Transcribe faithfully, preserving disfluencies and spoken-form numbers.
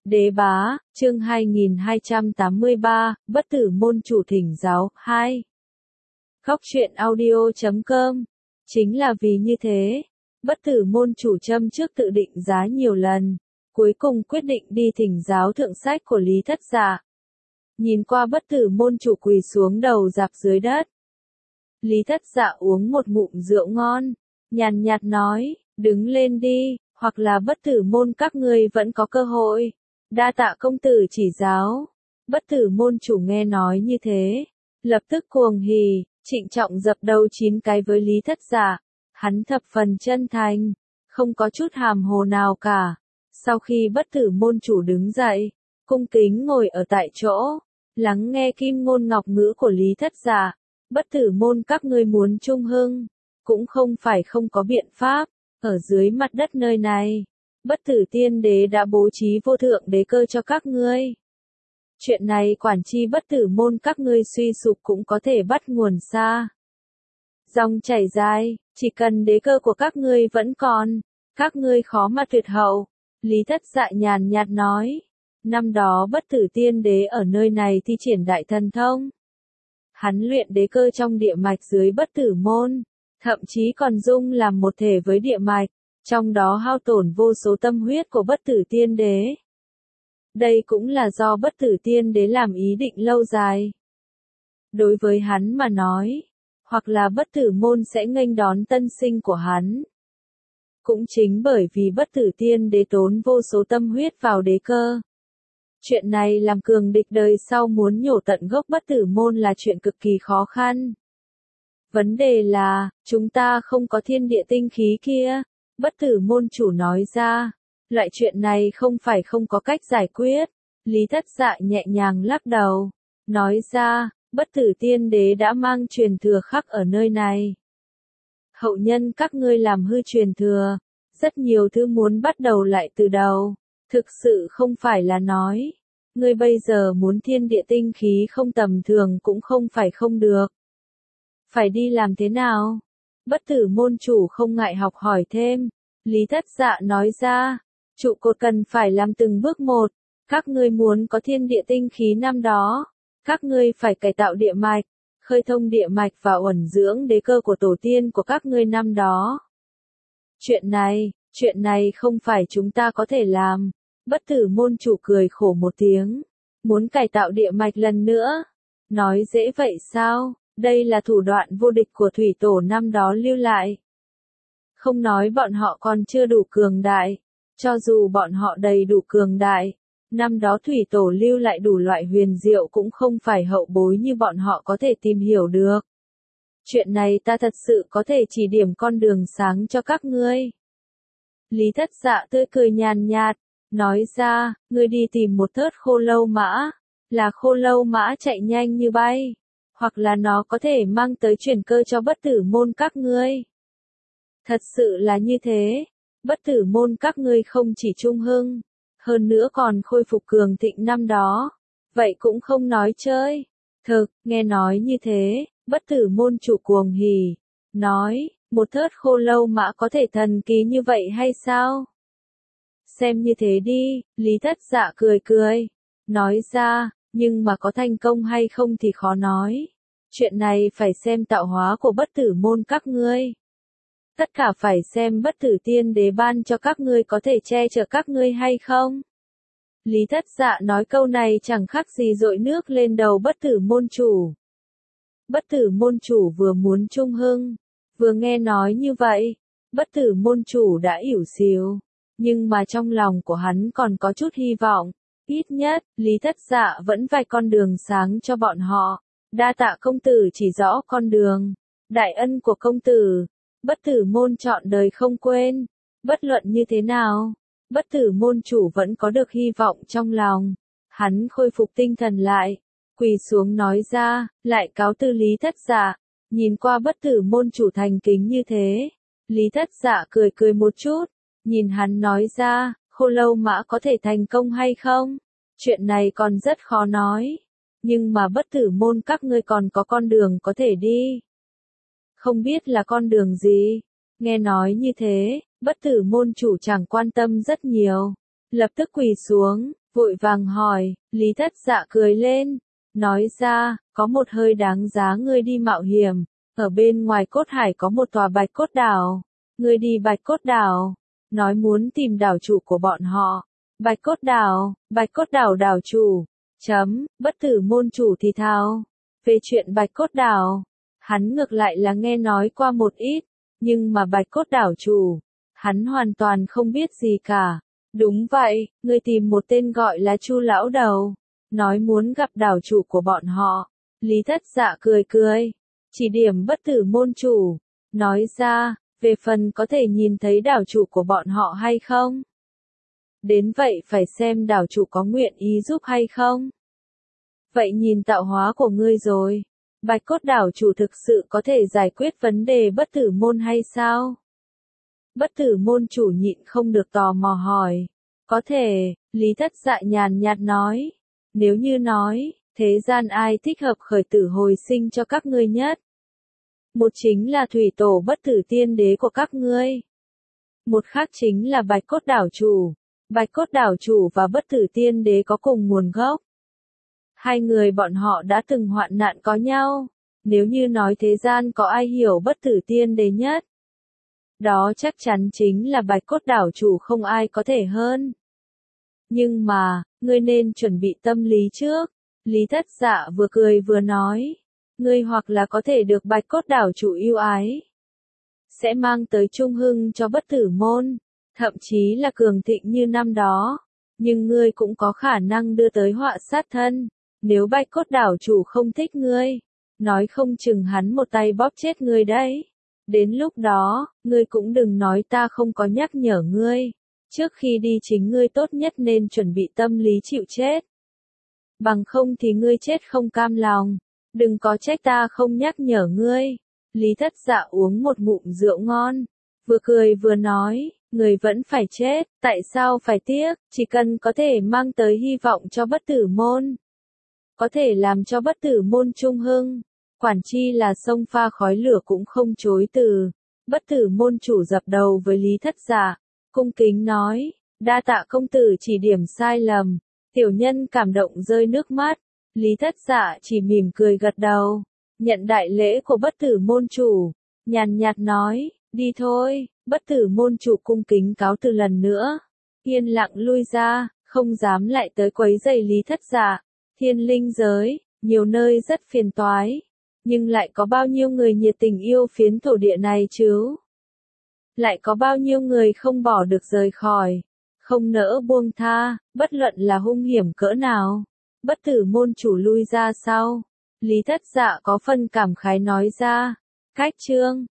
Đế bá, chương hai nghìn hai trăm tám mươi ba, bất tử môn chủ thỉnh giáo, hai. Góc truyện audio chấm com. Chính là vì như thế, bất tử môn chủ châm trước tự định giá nhiều lần, cuối cùng quyết định đi thỉnh giáo thượng sách của Lý Thất Dạ. Nhìn qua bất tử môn chủ quỳ xuống đầu dạp dưới đất. Lý Thất Dạ uống một ngụm rượu ngon, nhàn nhạt nói, đứng lên đi, hoặc là bất tử môn các ngươi vẫn có cơ hội. Đa tạ công tử chỉ giáo. Bất tử môn chủ nghe nói như thế, lập tức cuồng hỉ, trịnh trọng dập đầu chín cái với Lý Thất Dạ. Hắn thập phần chân thành, không có chút hàm hồ nào cả. Sau khi bất tử môn chủ đứng dậy, cung kính ngồi ở tại chỗ, lắng nghe kim ngôn ngọc ngữ của Lý Thất Dạ. Bất tử môn các ngươi muốn trung hưng, cũng không phải không có biện pháp. Ở dưới mặt đất nơi này, bất tử tiên đế đã bố trí vô thượng đế cơ cho các ngươi. Chuyện này quản chi bất tử môn các ngươi suy sụp cũng có thể bắt nguồn xa. Dòng chảy dài, chỉ cần đế cơ của các ngươi vẫn còn, các ngươi khó mà tuyệt hậu. Lý Thất Dạ nhàn nhạt nói, năm đó bất tử tiên đế ở nơi này thi triển đại thần thông. Hắn luyện đế cơ trong địa mạch dưới bất tử môn, thậm chí còn dung làm một thể với địa mạch, trong đó hao tổn vô số tâm huyết của bất tử tiên đế. Đây cũng là do bất tử tiên đế làm ý định lâu dài. Đối với hắn mà nói, hoặc là bất tử môn sẽ nghênh đón tân sinh của hắn. Cũng chính bởi vì bất tử tiên đế tốn vô số tâm huyết vào đế cơ. Chuyện này làm cường địch đời sau muốn nhổ tận gốc bất tử môn là chuyện cực kỳ khó khăn. Vấn đề là, chúng ta không có thiên địa tinh khí kia. Bất tử môn chủ nói ra, loại chuyện này không phải không có cách giải quyết. Lý Thất Dạ nhẹ nhàng lắc đầu, nói ra, bất tử tiên đế đã mang truyền thừa khắc ở nơi này. Hậu nhân các ngươi làm hư truyền thừa, rất nhiều thứ muốn bắt đầu lại từ đầu, thực sự không phải là nói. Ngươi bây giờ muốn thiên địa tinh khí không tầm thường cũng không phải không được. Phải đi làm thế nào? Bất tử môn chủ không ngại học hỏi thêm. Lý Thất Dạ nói ra, trụ cột cần phải làm từng bước một. Các ngươi muốn có thiên địa tinh khí năm đó, các ngươi phải cải tạo địa mạch, khơi thông địa mạch và uẩn dưỡng đế cơ của tổ tiên của các ngươi năm đó. Chuyện này, chuyện này không phải chúng ta có thể làm. Bất tử môn chủ cười khổ một tiếng, muốn cải tạo địa mạch lần nữa. Nói dễ vậy sao? Đây là thủ đoạn vô địch của thủy tổ năm đó lưu lại. Không nói bọn họ còn chưa đủ cường đại, cho dù bọn họ đầy đủ cường đại, năm đó thủy tổ lưu lại đủ loại huyền diệu cũng không phải hậu bối như bọn họ có thể tìm hiểu được. Chuyện này ta thật sự có thể chỉ điểm con đường sáng cho các ngươi. Lý Thất Dạ tươi cười nhàn nhạt, nói ra, ngươi đi tìm một thớt khô lâu mã, là khô lâu mã chạy nhanh như bay, hoặc là nó có thể mang tới truyền cơ cho bất tử môn các ngươi. Thật sự là như thế, bất tử môn các ngươi không chỉ trung hưng, hơn nữa còn khôi phục cường thịnh năm đó, vậy cũng không nói chơi. Thực, nghe nói như thế, bất tử môn chủ cuồng hỉ, nói, một thớt khô lâu mã có thể thần kỳ như vậy hay sao? Xem như thế đi, Lý Thất Dạ cười cười, nói ra, nhưng mà có thành công hay không thì khó nói. Chuyện này phải xem tạo hóa của bất tử môn các ngươi. Tất cả phải xem bất tử tiên đế ban cho các ngươi có thể che chở các ngươi hay không. Lý Thất Dạ nói câu này chẳng khác gì dội nước lên đầu bất tử môn chủ. Bất tử môn chủ vừa muốn trung hưng, vừa nghe nói như vậy, bất tử môn chủ đã ỉu xìu, nhưng mà trong lòng của hắn còn có chút hy vọng, ít nhất, Lý Thất Dạ vẫn vạch con đường sáng cho bọn họ. Đa tạ công tử chỉ rõ con đường, đại ân của công tử, bất tử môn trọn đời không quên. Bất luận như thế nào, bất tử môn chủ vẫn có được hy vọng trong lòng. Hắn khôi phục tinh thần lại, quỳ xuống nói ra, lại cáo từ Lý Thất Dạ. Nhìn qua bất tử môn chủ thành kính như thế, Lý Thất Dạ cười cười một chút, nhìn hắn nói ra, khô lâu mã có thể thành công hay không? Chuyện này còn rất khó nói. Nhưng mà bất tử môn các ngươi còn có con đường có thể đi. Không biết là con đường gì? Nghe nói như thế, bất tử môn chủ chẳng quan tâm rất nhiều. Lập tức quỳ xuống, vội vàng hỏi, Lý Thất Dạ cười lên, nói ra, có một hơi đáng giá ngươi đi mạo hiểm, ở bên ngoài cốt hải có một tòa bạch cốt đảo, ngươi đi bạch cốt đảo, nói muốn tìm đảo chủ của bọn họ, bạch cốt đảo, bạch cốt đảo đảo chủ, chấm, bất tử môn chủ thì thào, về chuyện bạch cốt đảo, hắn ngược lại là nghe nói qua một ít, nhưng mà bạch cốt đảo chủ, hắn hoàn toàn không biết gì cả. Đúng vậy, ngươi tìm một tên gọi là Chu lão đầu, nói muốn gặp đảo chủ của bọn họ. Lý Thất Dạ cười cười, chỉ điểm bất tử môn chủ, nói ra, về phần có thể nhìn thấy đảo chủ của bọn họ hay không? Đến vậy phải xem đảo chủ có nguyện ý giúp hay không? Vậy nhìn tạo hóa của ngươi rồi, bạch cốt đảo chủ thực sự có thể giải quyết vấn đề bất tử môn hay sao? Bất tử môn chủ nhịn không được tò mò hỏi. Có thể, Lý Thất Dạ nhàn nhạt nói. Nếu như nói, thế gian ai thích hợp khởi tử hồi sinh cho các ngươi nhất? Một chính là thủy tổ bất tử tiên đế của các ngươi. Một khác chính là bạch cốt đảo chủ. Bạch cốt đảo chủ và bất tử tiên đế có cùng nguồn gốc. Hai người bọn họ đã từng hoạn nạn có nhau. Nếu như nói thế gian có ai hiểu bất tử tiên đế nhất, đó chắc chắn chính là bạch cốt đảo chủ, không ai có thể hơn. Nhưng mà, ngươi nên chuẩn bị tâm lý trước. Lý Thất Dạ vừa cười vừa nói. Ngươi hoặc là có thể được bạch cốt đảo chủ yêu ái, sẽ mang tới trung hưng cho bất tử môn, thậm chí là cường thịnh như năm đó. Nhưng ngươi cũng có khả năng đưa tới họa sát thân. Nếu bạch cốt đảo chủ không thích ngươi, nói không chừng hắn một tay bóp chết ngươi đấy. Đến lúc đó, ngươi cũng đừng nói ta không có nhắc nhở ngươi. Trước khi đi chính ngươi tốt nhất nên chuẩn bị tâm lý chịu chết. Bằng không thì ngươi chết không cam lòng. Đừng có trách ta không nhắc nhở ngươi. Lý Thất Dạ uống một ngụm rượu ngon, vừa cười vừa nói, người vẫn phải chết, tại sao phải tiếc, chỉ cần có thể mang tới hy vọng cho bất tử môn, có thể làm cho bất tử môn trung hưng, quản chi là sông pha khói lửa cũng không chối từ. Bất tử môn chủ dập đầu với Lý Thất Dạ, cung kính nói, đa tạ công tử chỉ điểm sai lầm. Tiểu nhân cảm động rơi nước mắt. Lý Thất Dạ chỉ mỉm cười gật đầu, nhận đại lễ của bất tử môn chủ, nhàn nhạt nói, đi thôi. Bất tử môn chủ cung kính cáo từ lần nữa, yên lặng lui ra, không dám lại tới quấy rầy Lý Thất Dạ. Thiên linh giới, nhiều nơi rất phiền toái, nhưng lại có bao nhiêu người nhiệt tình yêu phiến thổ địa này chứ? Lại có bao nhiêu người không bỏ được rời khỏi, không nỡ buông tha, bất luận là hung hiểm cỡ nào. Bất tử môn chủ lui ra sau, Lý Thất Dạ có phân cảm khái nói ra, cách chương